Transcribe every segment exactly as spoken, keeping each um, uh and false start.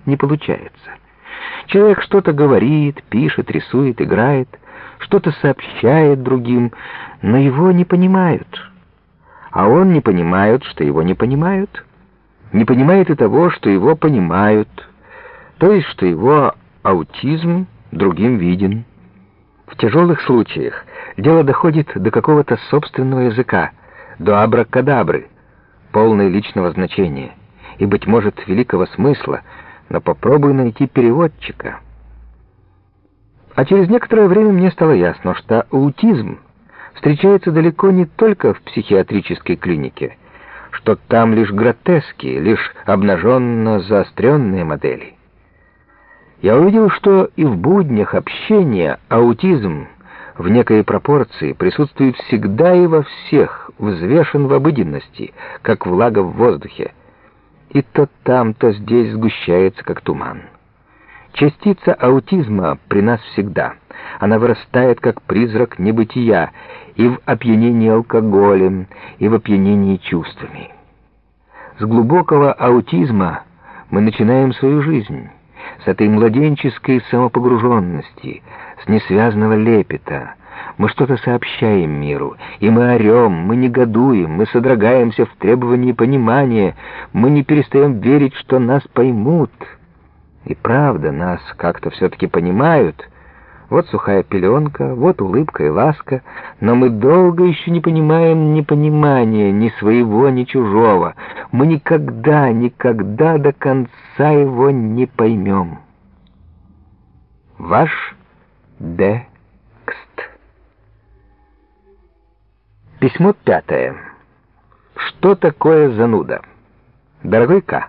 не получается. Человек что-то говорит, пишет, рисует, играет, что-то сообщает другим, но его не понимают. А он не понимает, что его не понимают. Не понимает и того, что его понимают, то есть, что его аутизм другим виден. В тяжелых случаях дело доходит до какого-то собственного языка, до абракадабры, полной личного значения и, быть может, великого смысла, но попробуй найти переводчика. А через некоторое время мне стало ясно, что аутизм встречается далеко не только в психиатрической клинике, что там лишь гротески, лишь обнаженно заостренные модели. Я увидел, что и в буднях общения аутизм в некой пропорции присутствует всегда и во всех, взвешен в обыденности, как влага в воздухе, и то там, то здесь сгущается, как туман. Частица аутизма при нас всегда. Она вырастает, как призрак небытия, и в опьянении алкоголем, и в опьянении чувствами. С глубокого аутизма мы начинаем свою жизнь, с этой младенческой самопогруженности, с несвязного лепета. Мы что-то сообщаем миру, и мы орем, мы негодуем, мы содрогаемся в требовании понимания, мы не перестаем верить, что нас поймут. И правда, нас как-то все-таки понимают. Вот сухая пеленка, вот улыбка и ласка, но мы долго еще не понимаем непонимания ни своего, ни чужого. Мы никогда, никогда до конца его не поймем. Ваш Д. Кст. Письмо пятое. Что такое зануда? Дорогой К.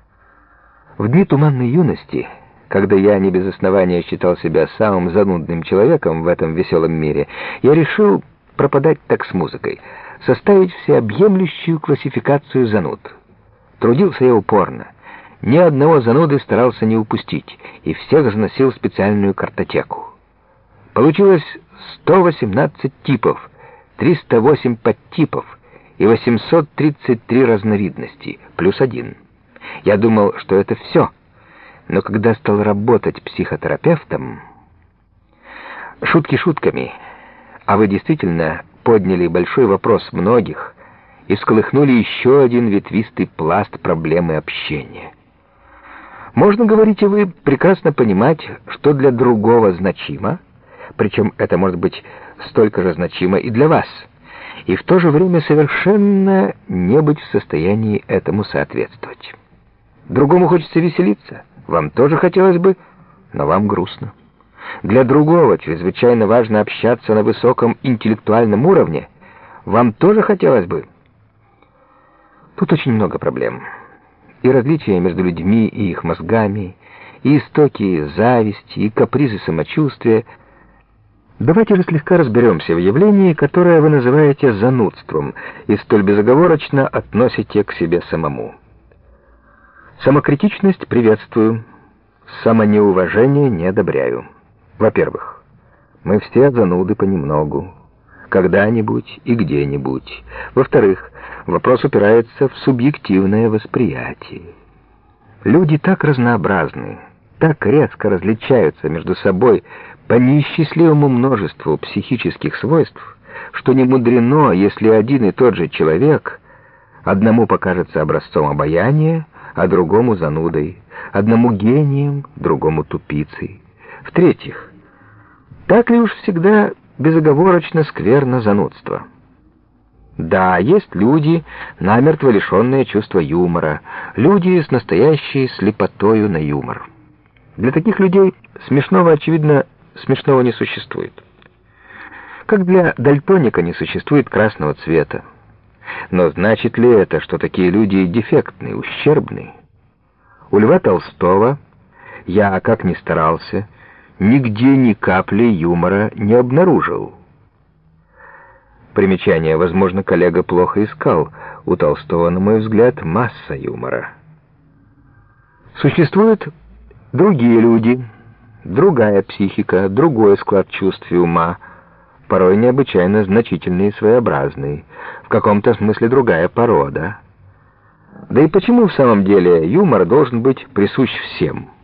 В дни туманной юности, когда я не без основания считал себя самым занудным человеком в этом веселом мире, я решил пропадать так с музыкой, составить всеобъемлющую классификацию зануд. Трудился я упорно, ни одного зануды старался не упустить, и всех заносил в специальную картотеку. Получилось сто восемнадцать типов, триста восемь подтипов и восемьсот тридцать три разновидности, плюс один. Я думал, что это все, но когда стал работать психотерапевтом... Шутки шутками, а вы действительно подняли большой вопрос многих и всколыхнули еще один ветвистый пласт проблемы общения. Можно, говорите вы, прекрасно понимать, что для другого значимо, причем это может быть столько же значимо и для вас, и в то же время совершенно не быть в состоянии этому соответствовать. Другому хочется веселиться, вам тоже хотелось бы, но вам грустно. Для другого чрезвычайно важно общаться на высоком интеллектуальном уровне, вам тоже хотелось бы. Тут очень много проблем. И различия между людьми и их мозгами, и истоки зависти, и капризы самочувствия. Давайте же слегка разберемся в явлении, которое вы называете занудством, и столь безоговорочно относите к себе самому. Самокритичность приветствую, самонеуважение не одобряю. Во-первых, мы все зануды понемногу, когда-нибудь и где-нибудь. Во-вторых, вопрос упирается в субъективное восприятие. Люди так разнообразны, так резко различаются между собой по неисчислимому множеству психических свойств, что не мудрено, если один и тот же человек одному покажется образцом обаяния, а другому занудой, одному гением, другому тупицей. В-третьих, так ли уж всегда безоговорочно скверно занудство? Да, есть люди, намертво лишенные чувства юмора, люди с настоящей слепотою на юмор. Для таких людей смешного, очевидно, смешного не существует. Как для дальтоника не существует красного цвета. Но значит ли это, что такие люди дефектны, ущербны? У Льва Толстого я, как ни старался, нигде ни капли юмора не обнаружил. Примечание. Возможно, коллега плохо искал. У Толстого, на мой взгляд, масса юмора. Существуют другие люди, другая психика, другой склад чувств и ума, порой необычайно значительный и своеобразный, в каком-то смысле другая порода. Да и почему в самом деле юмор должен быть присущ всем?